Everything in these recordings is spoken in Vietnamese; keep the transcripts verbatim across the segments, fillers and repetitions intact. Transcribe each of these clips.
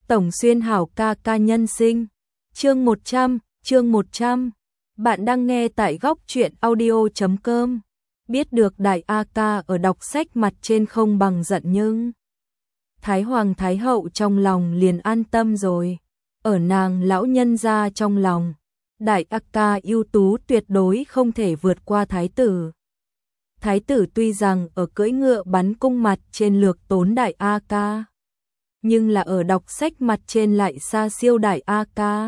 Tổng Xuyên hảo ca ca nhân sinh. Chương một trăm, chương một trăm. Bạn đang nghe tại góc truyện audio chấm com. Biết được đại A ca ở đọc sách mặt trên không bằng giận nhưng Thái Hoàng Thái Hậu trong lòng liền an tâm rồi. Ở nàng lão nhân gia trong lòng, đại A ca ưu tú tuyệt đối không thể vượt qua thái tử. Thái tử tuy rằng ở cưỡi ngựa bắn cung mặt trên lược tốn đại A ca, nhưng là ở đọc sách mặt trên lại xa siêu đại A ca.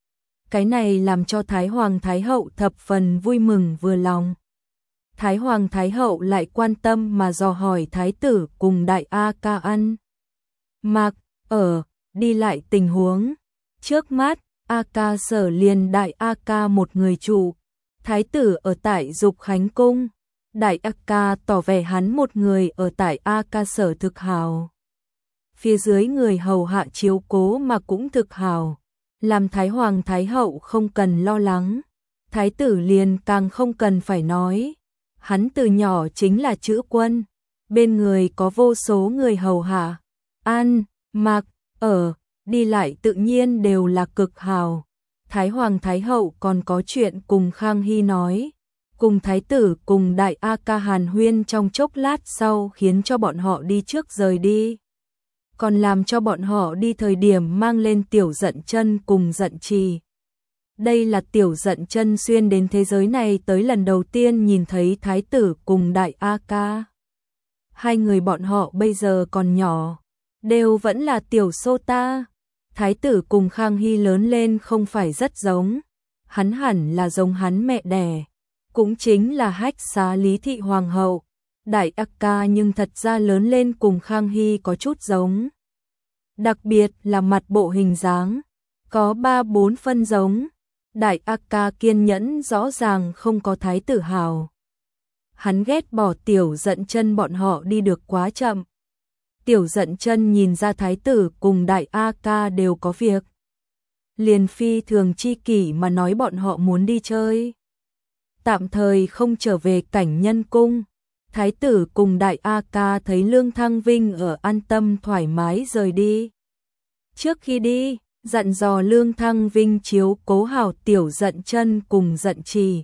Cái này làm cho Thái Hoàng Thái Hậu thập phần vui mừng vừa lòng. Thái Hoàng Thái Hậu lại quan tâm mà dò hỏi thái tử cùng đại A ca ăn mặc ở đi lại tình huống. Trước mắt A ca sở liền đại A ca một người trụ, thái tử ở tại Dục Khánh cung, đại A ca tỏ vẻ hắn một người ở tại A ca sở thực hào. Phía dưới người hầu hạ chiếu cố mà cũng thực hào, làm Thái Hoàng Thái Hậu không cần lo lắng. Thái tử liền càng không cần phải nói, hắn từ nhỏ chính là chữ quân, bên người có vô số người hầu hạ, ăn, mặc, ở, đi lại tự nhiên đều là cực hào. Thái Hoàng Thái Hậu còn có chuyện cùng Khang Hy nói, cùng thái tử cùng đại A ca hàn huyên trong chốc lát sau khiến cho bọn họ đi trước rời đi. Còn làm cho bọn họ đi thời điểm mang lên Tiểu Dận Chân cùng Dận Trì. Đây là Tiểu Dận Chân xuyên đến thế giới này tới lần đầu tiên nhìn thấy thái tử cùng đại A ca. Hai người bọn họ bây giờ còn nhỏ, đều vẫn là tiểu sô ta. Thái tử cùng Khang Hy lớn lên không phải rất giống, hắn hẳn là giống hắn mẹ đẻ, cũng chính là Hách Xá Lý Thị Hoàng hậu. Đại A ca nhưng thật ra lớn lên cùng Khang Hy có chút giống. Đặc biệt là mặt bộ hình dáng, có ba bốn phân giống. Đại A ca kiên nhẫn rõ ràng không có thái tử hào. Hắn ghét bỏ Tiểu Dận Chân bọn họ đi được quá chậm. Tiểu Dận Chân nhìn ra thái tử cùng đại A ca đều có việc, liền phi thường chi kỷ mà nói bọn họ muốn đi chơi, tạm thời không trở về Cảnh Nhân cung. Thái tử cùng đại A ca thấy Lương Thăng Vinh ở an tâm thoải mái rời đi. Trước khi đi, dặn dò Lương Thăng Vinh chiếu cố hảo Tiểu Dận Chân cùng Dận Trì.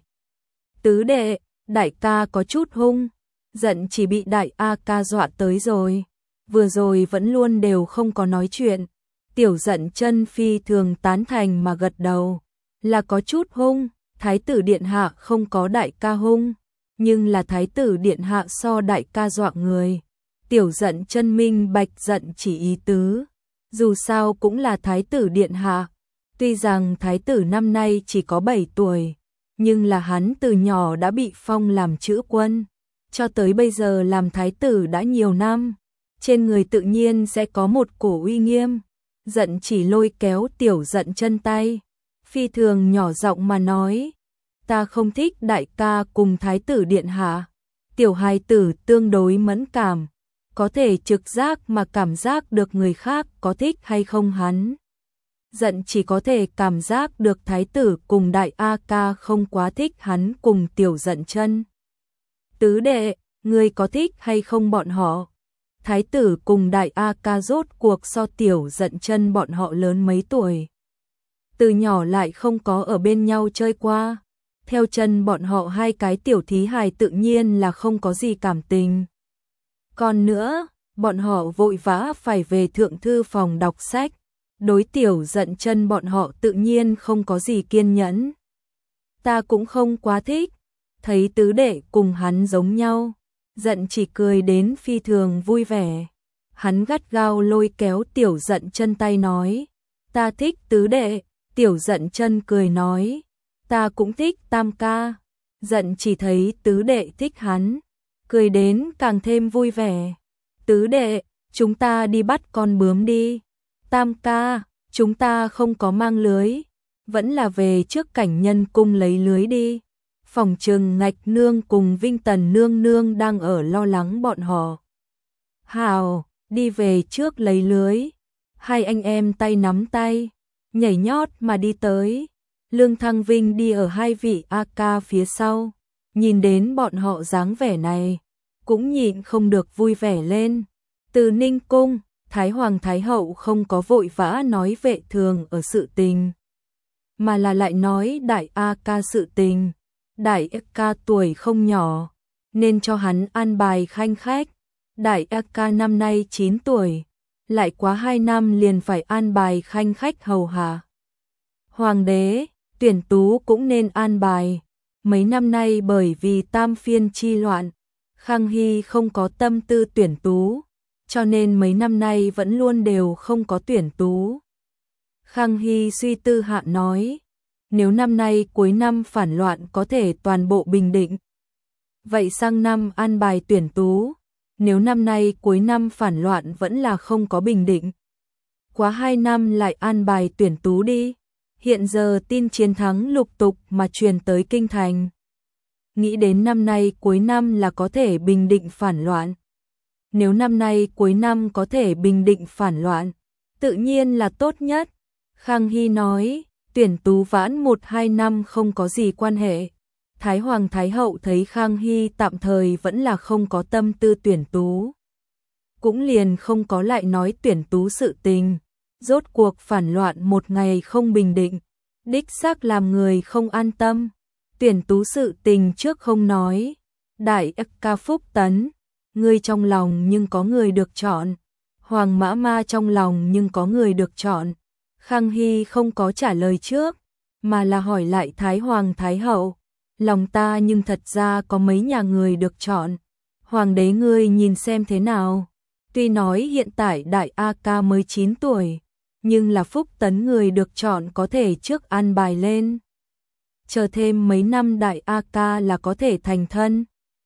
Tứ đệ, đại ca có chút hung, Dận Trì bị đại A ca dọa tới rồi, vừa rồi vẫn luôn đều không có nói chuyện. Tiểu Dận Chân phi thường tán thành mà gật đầu, là có chút hung, thái tử điện hạ không có đại ca hung, nhưng là thái tử điện hạ so đại ca dọa người. Tiểu Dận Chân minh bạch Dận Chỉ ý tứ, dù sao cũng là thái tử điện hạ. Tuy rằng thái tử năm nay chỉ có bảy tuổi, nhưng là hắn từ nhỏ đã bị phong làm chữ quân, cho tới bây giờ làm thái tử đã nhiều năm, trên người tự nhiên sẽ có một cổ uy nghiêm. Dận Chỉ lôi kéo Tiểu Dận Chân tay, phi thường nhỏ giọng mà nói, ta không thích đại ca cùng thái tử điện hạ. Tiểu hài tử tương đối mẫn cảm, có thể trực giác mà cảm giác được người khác có thích hay không hắn. Dận Chỉ có thể cảm giác được thái tử cùng đại A ca không quá thích hắn cùng Tiểu Dận Chân. Tứ đệ, ngươi có thích hay không bọn họ? Thái tử cùng đại A ca rốt cuộc so Tiểu Dận Chân bọn họ lớn mấy tuổi, từ nhỏ lại không có ở bên nhau chơi qua. Theo chân bọn họ hai cái tiểu thí hài tự nhiên là không có gì cảm tình. Còn nữa, bọn họ vội vã phải về thượng thư phòng đọc sách, đối Tiểu Dận Chân bọn họ tự nhiên không có gì kiên nhẫn. Ta cũng không quá thích, thấy tứ đệ cùng hắn giống nhau. Dận Chỉ cười đến phi thường vui vẻ, hắn gắt gao lôi kéo Tiểu Dận Chân tay nói, ta thích tứ đệ. Tiểu Dận Chân cười nói, ta cũng thích tam ca. Dận Chỉ thấy tứ đệ thích hắn, cười đến càng thêm vui vẻ. Tứ đệ, chúng ta đi bắt con bướm đi. Tam ca, chúng ta không có mang lưới, vẫn là về trước Cảnh Nhân cung lấy lưới đi. Phòng trừng Ngạch nương cùng Vinh Tần nương nương đang ở lo lắng bọn họ. Hào, đi về trước lấy lưới. Hai anh em tay nắm tay, nhảy nhót mà đi tới. Lương Thăng Vinh đi ở hai vị A ca phía sau, nhìn đến bọn họ dáng vẻ này, cũng nhịn không được vui vẻ lên. Từ Ninh cung, Thái Hoàng Thái Hậu không có vội vã nói vệ thường ở sự tình, mà là lại nói đại A ca sự tình. Đại A ca tuổi không nhỏ, nên cho hắn an bài khanh khách. Đại A ca năm nay chín tuổi, lại quá hai năm liền phải an bài khanh khách hầu hạ. Hoàng đế, tuyển tú cũng nên an bài. Mấy năm nay bởi vì tam phiên chi loạn, Khang Hy không có tâm tư tuyển tú, cho nên mấy năm nay vẫn luôn đều không có tuyển tú. Khang Hy suy tư hạ nói, nếu năm nay cuối năm phản loạn có thể toàn bộ bình định, vậy sang năm an bài tuyển tú. Nếu năm nay cuối năm phản loạn vẫn là không có bình định, quá hai năm lại an bài tuyển tú đi. Hiện giờ tin chiến thắng lục tục mà truyền tới kinh thành, nghĩ đến năm nay cuối năm là có thể bình định phản loạn. Nếu năm nay cuối năm có thể bình định phản loạn, tự nhiên là tốt nhất. Khang Hy nói, tuyển tú vãn một hai năm không có gì quan hệ. Thái Hoàng Thái Hậu thấy Khang Hy tạm thời vẫn là không có tâm tư tuyển tú, cũng liền không có lại nói tuyển tú sự tình. Rốt cuộc phản loạn một ngày không bình định, đích xác làm người không an tâm. Tuyển tú sự tình trước không nói, đại ca Phúc Tấn, ngươi trong lòng nhưng có người được chọn, Hoàng Mã Ma trong lòng nhưng có người được chọn. Khang Hy không có trả lời trước, mà là hỏi lại Thái Hoàng Thái Hậu, lòng ta nhưng thật ra có mấy nhà người được chọn, Hoàng đế ngươi nhìn xem thế nào. Tuy nói hiện tại đại A ca mới chín tuổi, nhưng là Phúc Tấn người được chọn có thể trước an bài lên. Chờ thêm mấy năm đại A ca là có thể thành thân.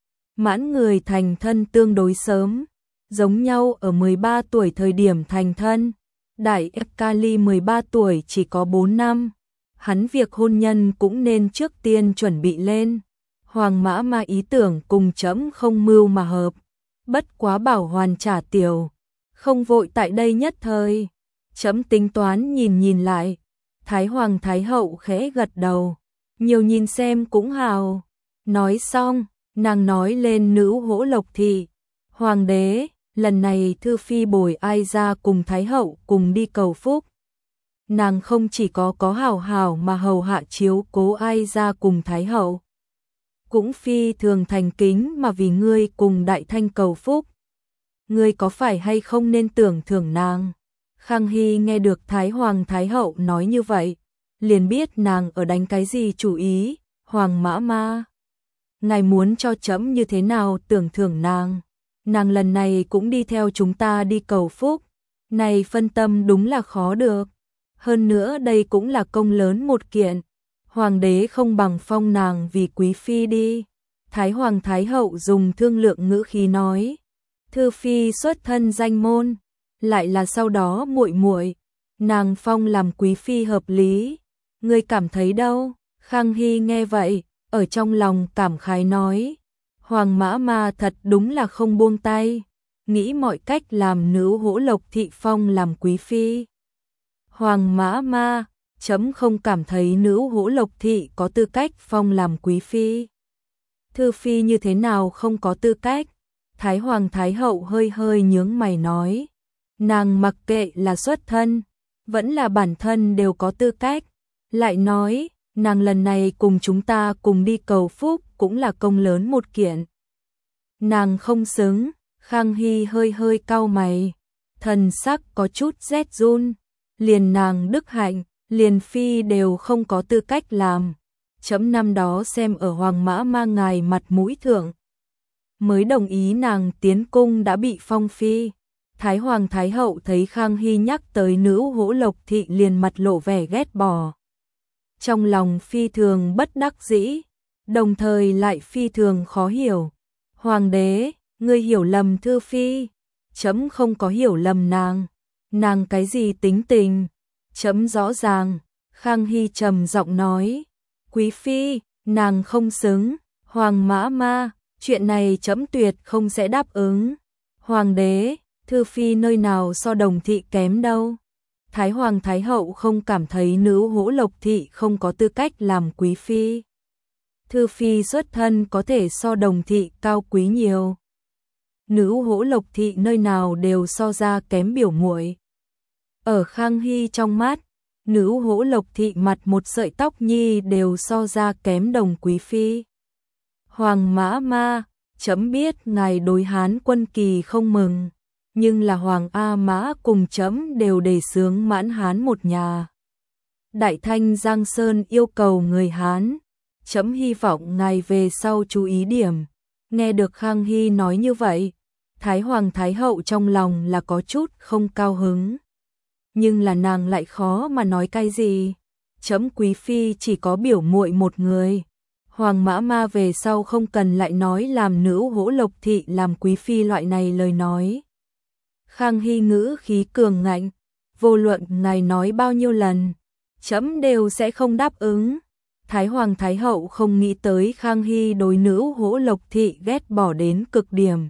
Mãn người thành thân tương đối sớm, giống nhau ở mười ba tuổi thời điểm thành thân. Đại A ca ly mười ba tuổi chỉ có bốn năm, hắn việc hôn nhân cũng nên trước tiên chuẩn bị lên. Hoàng Mã Ma ý tưởng cùng trẫm không mưu mà hợp, bất quá bảo hoàn trả tiểu, không vội tại đây nhất thời. Trẫm tính toán nhìn nhìn lại. Thái Hoàng Thái Hậu khẽ gật đầu, nhiều nhìn xem cũng hào. Nói xong, nàng nói lên nữ hỗ Lộc Thị, Hoàng đế, lần này Thư Phi bồi ai ra cùng Thái Hậu cùng đi cầu phúc. Nàng không chỉ có có hảo hảo mà hầu hạ chiếu cố ai ra cùng Thái Hậu, cũng phi thường thành kính mà vì ngươi cùng Đại Thanh cầu phúc. Ngươi có phải hay không nên tưởng thưởng nàng? Khang Hy nghe được Thái Hoàng Thái Hậu nói như vậy, liền biết nàng ở đánh cái gì chủ ý. Hoàng Mã Ma, ngài muốn cho trẫm như thế nào tưởng thưởng nàng? Nàng lần này cũng đi theo chúng ta đi cầu phúc, này phân tâm đúng là khó được. Hơn nữa đây cũng là công lớn một kiện, Hoàng đế không bằng phong nàng vì quý phi đi. Thái Hoàng Thái Hậu dùng thương lượng ngữ khí nói, Thư Phi xuất thân danh môn, lại là sau đó muội muội, nàng phong làm quý phi hợp lý. Ngươi cảm thấy đâu? Khang Hy nghe vậy, ở trong lòng cảm khái nói, Hoàng Mã Ma thật đúng là không buông tay, nghĩ mọi cách làm nữ hỗ Lộc Thị phong làm quý phi. Hoàng Mã Ma, chấm không cảm thấy nữ hỗ Lộc Thị có tư cách phong làm quý phi. Thư Phi như thế nào không có tư cách? Thái Hoàng Thái Hậu hơi hơi nhướng mày nói, nàng mặc kệ là xuất thân, vẫn là bản thân đều có tư cách. Lại nói, nàng lần này cùng chúng ta cùng đi cầu phúc cũng là công lớn một kiện. Nàng không xứng. Khang Hy hơi hơi cau mày, thần sắc có chút rét run, liền nàng đức hạnh, liền phi đều không có tư cách làm. Chấm năm đó xem ở Hoàng Mã Ma ngài mặt mũi thượng, mới đồng ý nàng tiến cung đã bị phong phi. Thái Hoàng Thái Hậu thấy Khang Hy nhắc tới nữ hỗ Lộc Thị liền mặt lộ vẻ ghét bỏ. Trong lòng phi thường bất đắc dĩ, đồng thời lại phi thường khó hiểu. Hoàng đế, ngươi hiểu lầm Thư Phi, chấm không có hiểu lầm nàng. Nàng cái gì tính tình, chấm rõ ràng. Khang Hy trầm giọng nói, quý phi, nàng không xứng. Hoàng Mã Ma, chuyện này chấm tuyệt không sẽ đáp ứng. Hoàng đế, Thư Phi nơi nào so Đồng Thị kém đâu. Thái Hoàng Thái Hậu không cảm thấy nữ hỗ Lộc Thị không có tư cách làm quý phi. Thư Phi xuất thân có thể so Đồng Thị cao quý nhiều. nữ hỗ lộc thị nơi nào đều so ra kém biểu muội. Ở Khang Hy trong mắt, nữ hỗ lộc thị mặt một sợi tóc nhi đều so ra kém Đồng quý phi. Hoàng mã ma, chấm biết ngài đối Hán Quân Kỳ không mừng, nhưng là Hoàng A Mã cùng chấm đều đề xướng mãn Hán một nhà. Đại Thanh Giang Sơn yêu cầu người Hán, chấm hy vọng ngài về sau chú ý điểm. Nghe được Khang Hy nói như vậy, Thái Hoàng Thái Hậu trong lòng là có chút không cao hứng. Nhưng là nàng lại khó mà nói cái gì. Chấm quý phi chỉ có biểu muội một người. Hoàng mã ma về sau không cần lại nói làm nữ hỗ lộc thị làm quý phi loại này lời nói. Khang Hy ngữ khí cường ngạnh, vô luận ngài nói bao nhiêu lần, chấm đều sẽ không đáp ứng. Thái Hoàng Thái Hậu không nghĩ tới Khang Hy đối nữ hỗ lộc thị ghét bỏ đến cực điểm.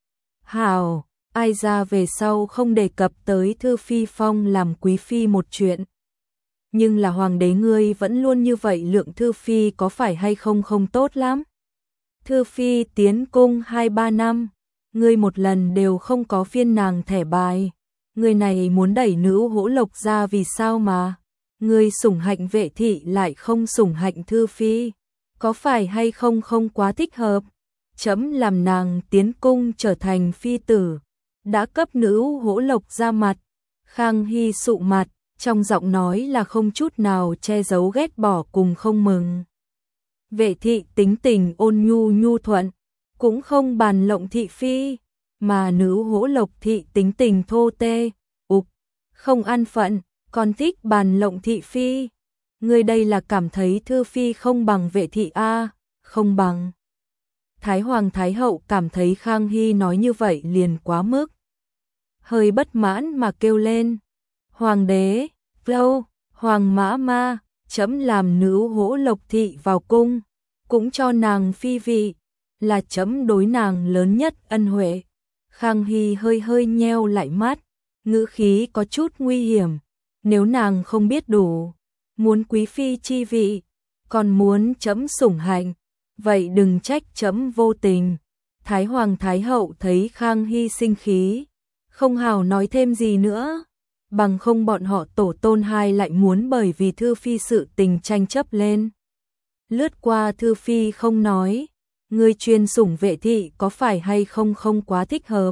Hào, ai ra về sau không đề cập tới Thư Phi phong làm quý phi một chuyện. Nhưng là hoàng đế ngươi vẫn luôn như vậy lượng Thư Phi có phải hay không không tốt lắm. Thư Phi tiến cung hai ba năm, ngươi một lần đều không có phiên nàng thẻ bài. Người này muốn đẩy nữ hỗ lộc ra vì sao mà. Ngươi sủng hạnh Vệ thị lại không sủng hạnh Thư Phi. Có phải hay không không quá thích hợp. Chấm làm nàng tiến cung trở thành phi tử. Đã cấp nữ hỗ lộc ra mặt. Khang Hy sụ mặt, trong giọng nói là không chút nào che giấu ghét bỏ cùng không mừng. Vệ thị tính tình ôn nhu nhu thuận, cũng không bàn lộng thị phi, mà nữ hỗ lộc thị tính tình thô tê, ục, không an phận, còn thích bàn lộng thị phi. Người đây là cảm thấy Thư Phi không bằng Vệ thị a, không bằng. Thái Hoàng Thái Hậu cảm thấy Khang Hy nói như vậy liền quá mức. Hơi bất mãn mà kêu lên. Hoàng đế, lâu, Hoàng mã ma, chấm làm nữ hỗ lộc thị vào cung, cũng cho nàng phi vị, là chấm đối nàng lớn nhất ân huệ. Khang Hy hơi hơi nheo lại mắt, ngữ khí có chút nguy hiểm. Nếu nàng không biết đủ, muốn quý phi chi vị, còn muốn chấm sủng hạnh, vậy đừng trách chấm vô tình. Thái Hoàng Thái Hậu thấy Khang Hy sinh khí, không hào nói thêm gì nữa, bằng không bọn họ tổ tôn hai lại muốn bởi vì Thư Phi sự tình tranh chấp lên. Lướt qua Thư Phi không nói, người chuyên sủng Vệ thị có phải hay không không quá thích hợp.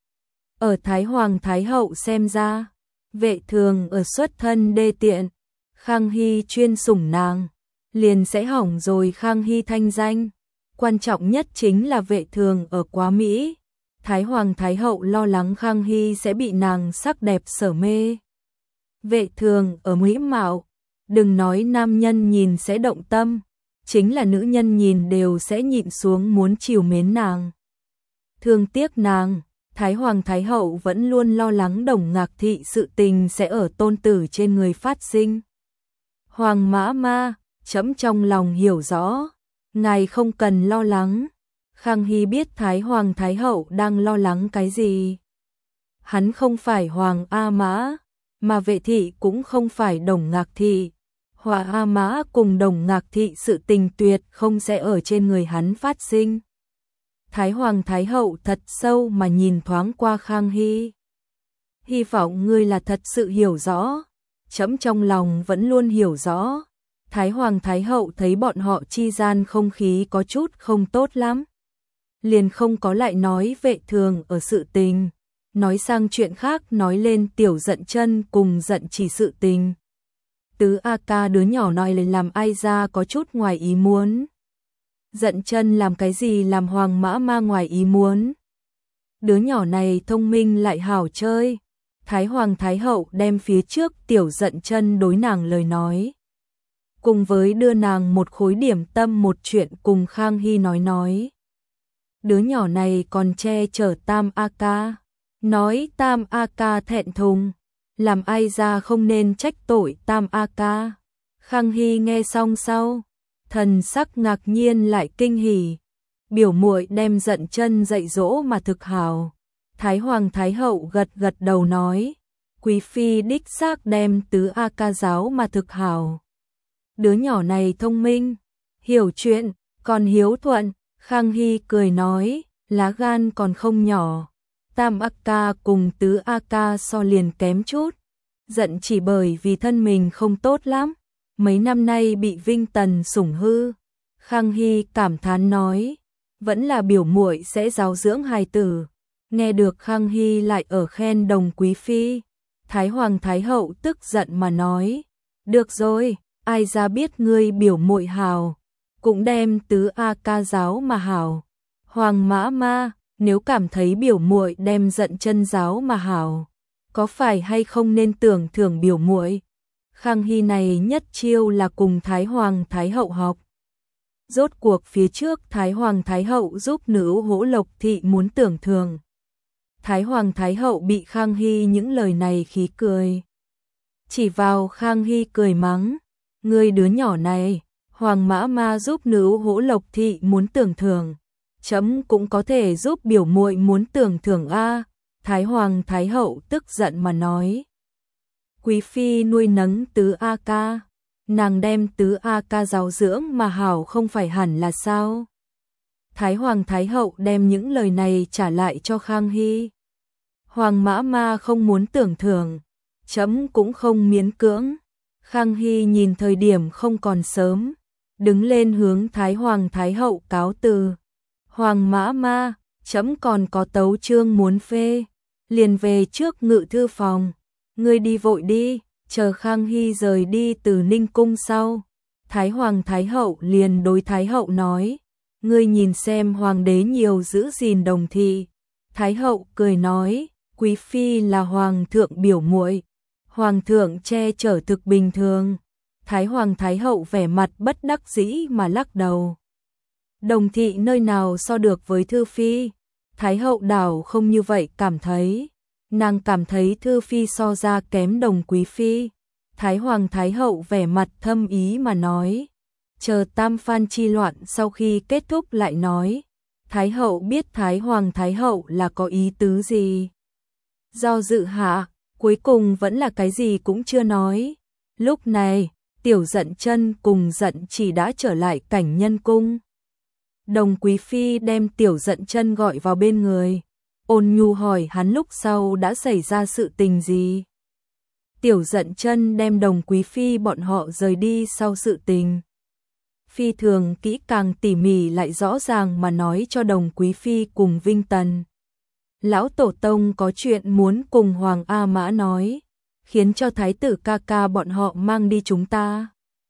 Ở Thái Hoàng Thái Hậu xem ra, Vệ Thường ở xuất thân đê tiện, Khang Hy chuyên sủng nàng, liền sẽ hỏng rồi Khang Hy thanh danh. Quan trọng nhất chính là Vệ Thường ở quá Mỹ. Thái Hoàng Thái Hậu lo lắng Khang Hy sẽ bị nàng sắc đẹp sở mê. Vệ Thường ở mỹ mạo, đừng nói nam nhân nhìn sẽ động tâm, chính là nữ nhân nhìn đều sẽ nhịn xuống muốn chiều mến nàng. Thương tiếc nàng, Thái Hoàng Thái Hậu vẫn luôn lo lắng Đồng Ngạc Thị sự tình sẽ ở tôn tử trên người phát sinh. Hoàng mã ma, chấm trong lòng hiểu rõ, ngài không cần lo lắng. Khang Hy biết Thái Hoàng Thái Hậu đang lo lắng cái gì. Hắn không phải Hoàng A Mã, mà Vệ thị cũng không phải Đồng Ngạc Thị. Hoàng A Mã cùng Đồng Ngạc Thị sự tình tuyệt không sẽ ở trên người hắn phát sinh. Thái Hoàng Thái Hậu thật sâu mà nhìn thoáng qua Khang Hy. Hy vọng ngươi là thật sự hiểu rõ. Chấm trong lòng vẫn luôn hiểu rõ. Thái Hoàng Thái Hậu thấy bọn họ chi gian không khí có chút không tốt lắm, liền không có lại nói Vệ Thường ở sự tình, nói sang chuyện khác, nói lên Tiểu Dận Chân cùng Dận Chỉ sự tình. Tứ A Ca đứa nhỏ nói lên làm ai ra có chút ngoài ý muốn. Dận Chân làm cái gì làm Hoàng mã ma ngoài ý muốn. Đứa nhỏ này thông minh lại hảo chơi. Thái Hoàng Thái Hậu đem phía trước Tiểu Dận Chân đối nàng lời nói, cùng với đưa nàng một khối điểm tâm một chuyện cùng Khang Hy nói nói. Đứa nhỏ này còn che chở Tam A Ca, nói Tam A Ca thẹn thùng, làm ai ra không nên trách tội Tam A Ca. Khang Hy nghe xong sau, thần sắc ngạc nhiên lại kinh hỉ, biểu muội đem Dận Chân dạy dỗ mà thực hảo. Thái Hoàng Thái Hậu gật gật đầu nói, quý phi đích xác đem Tứ A Ca giáo mà thực hảo. Đứa nhỏ này thông minh, hiểu chuyện, còn hiếu thuận. Khang Hy cười nói, lá gan còn không nhỏ. Tam A ca cùng tứ A ca so liền kém chút. Giận chỉ bởi vì thân mình không tốt lắm. Mấy năm nay bị Vinh Tần sủng hư. Khang Hy cảm thán nói, vẫn là biểu muội sẽ giáo dưỡng hài tử. Nghe được Khang Hy lại ở khen Đồng Quý Phi, Thái Hoàng Thái Hậu tức giận mà nói, được rồi, ai ra biết ngươi biểu muội hào, cũng đem tứ A ca giáo mà hào. Hoàng mã ma, nếu cảm thấy biểu muội đem giận chân giáo mà hào, có phải hay không nên tưởng thưởng biểu muội? Khang Hy này nhất chiêu là cùng Thái Hoàng Thái Hậu học. Rốt cuộc phía trước Thái Hoàng Thái Hậu giúp nữ Hỗ Lộc thị muốn tưởng thưởng. Thái Hoàng Thái Hậu bị Khang Hy những lời này khí cười. Chỉ vào Khang Hy cười mắng, ngươi đứa nhỏ này, Hoàng mã ma giúp nữ Hỗ Lộc thị muốn tưởng thưởng, chấm cũng có thể giúp biểu muội muốn tưởng thưởng a. Thái Hoàng Thái Hậu tức giận mà nói, Quý Phi nuôi nấng tứ A ca, nàng đem tứ A ca giáo dưỡng mà hảo không phải hẳn là sao? Thái Hoàng Thái Hậu đem những lời này trả lại cho Khang Hy. Hoàng mã ma không muốn tưởng thưởng, chấm cũng không miễn cưỡng. Khang Hy nhìn thời điểm không còn sớm, đứng lên hướng Thái Hoàng Thái Hậu cáo từ. Hoàng mã ma, chấm còn có tấu chương muốn phê, liền về trước ngự thư phòng. Ngươi đi vội đi, chờ Khang Hy rời đi từ Ninh Cung sau. Thái Hoàng Thái Hậu liền đối Thái Hậu nói, ngươi nhìn xem Hoàng đế nhiều giữ gìn Đồng thị. Thái Hậu cười nói, Quý Phi là Hoàng thượng biểu muội, Hoàng thượng che chở thực bình thường. Thái Hoàng Thái Hậu vẻ mặt bất đắc dĩ mà lắc đầu. Đồng thị nơi nào so được với Thư Phi? Thái Hậu đảo không như vậy cảm thấy. Nàng cảm thấy Thư Phi so ra kém Đồng Quý Phi. Thái Hoàng Thái Hậu vẻ mặt thâm ý mà nói, chờ Tam Phan chi loạn sau khi kết thúc lại nói. Thái Hậu biết Thái Hoàng Thái Hậu là có ý tứ gì. Do dự hạ, cuối cùng vẫn là cái gì cũng chưa nói. Lúc này, Tiểu Dận Chân cùng Dận Chỉ đã trở lại cảnh nhân cung. Đồng Quý Phi đem Tiểu Dận Chân gọi vào bên người, ôn nhu hỏi hắn lúc sau đã xảy ra sự tình gì. Tiểu Dận Chân đem Đồng Quý Phi bọn họ rời đi sau sự tình. Phi thường kỹ càng tỉ mỉ lại rõ ràng mà nói cho Đồng Quý Phi cùng Vinh Tần. Lão Tổ Tông có chuyện muốn cùng Hoàng A Mã nói, khiến cho Thái tử ca ca bọn họ mang đi chúng ta.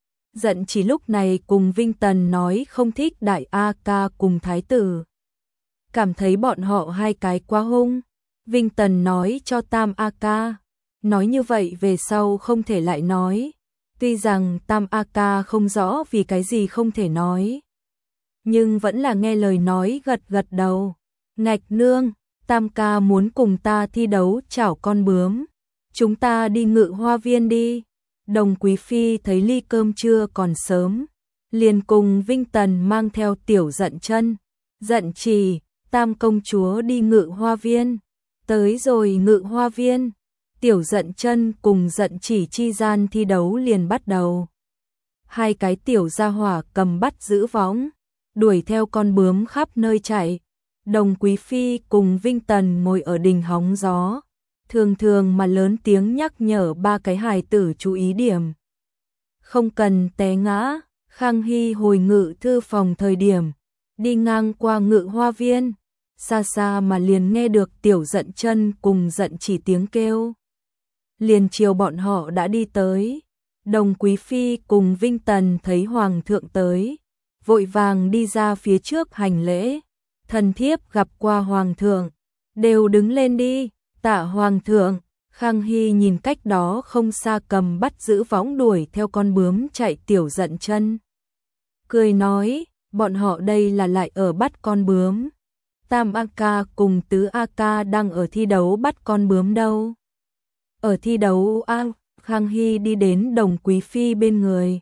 Dận Chỉ lúc này cùng Vinh Tần nói không thích Đại A ca cùng Thái tử, cảm thấy bọn họ hai cái quá hung. Vinh Tần nói cho Tam A ca, nói như vậy về sau không thể lại nói. Tuy rằng Tam A ca không rõ vì cái gì không thể nói, nhưng vẫn là nghe lời nói gật gật đầu. Ngạch nương, Tam ca muốn cùng ta thi đấu chảo con bướm, chúng ta đi Ngự Hoa Viên đi. Đồng Quý Phi thấy ly cơm trưa còn sớm, liền cùng Vinh Tần mang theo Tiểu Dận Chân, Dận Chỉ, Tam công chúa đi Ngự Hoa Viên. Tới rồi Ngự Hoa Viên, Tiểu Dận Chân cùng Dận Chỉ chi gian thi đấu liền bắt đầu. Hai cái tiểu gia hỏa cầm bắt giữ võng, đuổi theo con bướm khắp nơi chạy. Đồng Quý Phi cùng Vinh Tần ngồi ở đình hóng gió, thường thường mà lớn tiếng nhắc nhở ba cái hài tử chú ý điểm, không cần té ngã. Khang Hy hồi ngự thư phòng thời điểm, đi ngang qua Ngự Hoa Viên, xa xa mà liền nghe được Tiểu Dận Chân cùng Dận Chỉ tiếng kêu. Liền chiều bọn họ đã đi tới. Đồng Quý Phi cùng Vinh Tần thấy Hoàng thượng tới, vội vàng đi ra phía trước hành lễ. Thần thiếp gặp qua Hoàng thượng, đều đứng lên đi. Tạ Hoàng thượng. Khang Hy nhìn cách đó không xa cầm bắt giữ võng đuổi theo con bướm chạy Tiểu Dận Chân, cười nói, bọn họ đây là lại ở bắt con bướm. Tam A ca cùng Tứ A ca đang ở thi đấu bắt con bướm đâu. Ở thi đấu a. Khang Hy đi đến Đồng Quý Phi bên người,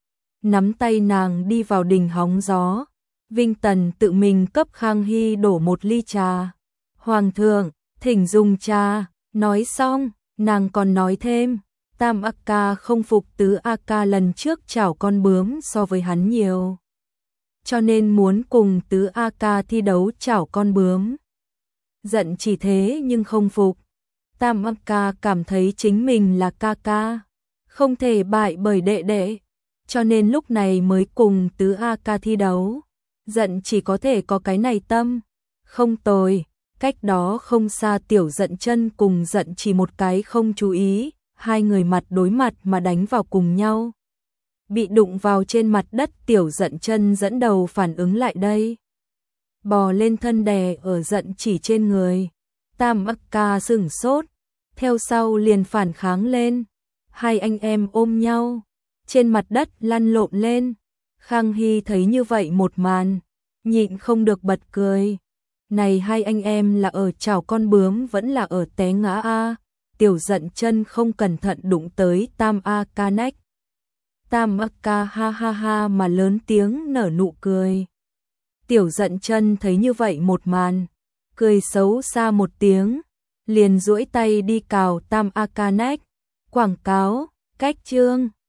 nắm tay nàng đi vào đình hóng gió. Vinh Tần tự mình cấp Khang Hy đổ một ly trà. Hoàng thượng, thỉnh dùng trà. Nói xong, nàng còn nói thêm, Tam A ca không phục Tứ A ca lần trước chảo con bướm so với hắn nhiều. cho nên muốn cùng Tứ A Ca thi đấu chảo con bướm. Giận chỉ thế nhưng không phục. Tam A Ca cảm thấy chính mình là ca ca, không thể bại bởi đệ đệ, cho nên lúc này mới cùng Tứ A Ca thi đấu. Giận chỉ có thể có cái này tâm. Không tồi, cách đó không xa Tiểu Giận Chân cùng Giận chỉ một cái không chú ý, hai người mặt đối mặt mà đánh vào cùng nhau. Bị đụng vào trên mặt đất, Tiểu Giận Chân dẫn đầu phản ứng lại đây, bò lên thân đè ở Giận chỉ trên người. Tam A Ca sửng sốt, theo sau liền phản kháng lên. Hai anh em ôm nhau, trên mặt đất lăn lộn lên. Khang Hy thấy như vậy một màn, nhịn không được bật cười. Này hai anh em là ở chảo con bướm vẫn là ở té ngã a? Tiểu Giận Chân không cẩn thận đụng tới Tam A Ca nách. Tam A Ca ha ha ha mà lớn tiếng nở nụ cười. Tiểu Giận Chân thấy như vậy một màn, cười xấu xa một tiếng, liền duỗi tay đi cào Tam A Ca nách. Quảng cáo, cách chương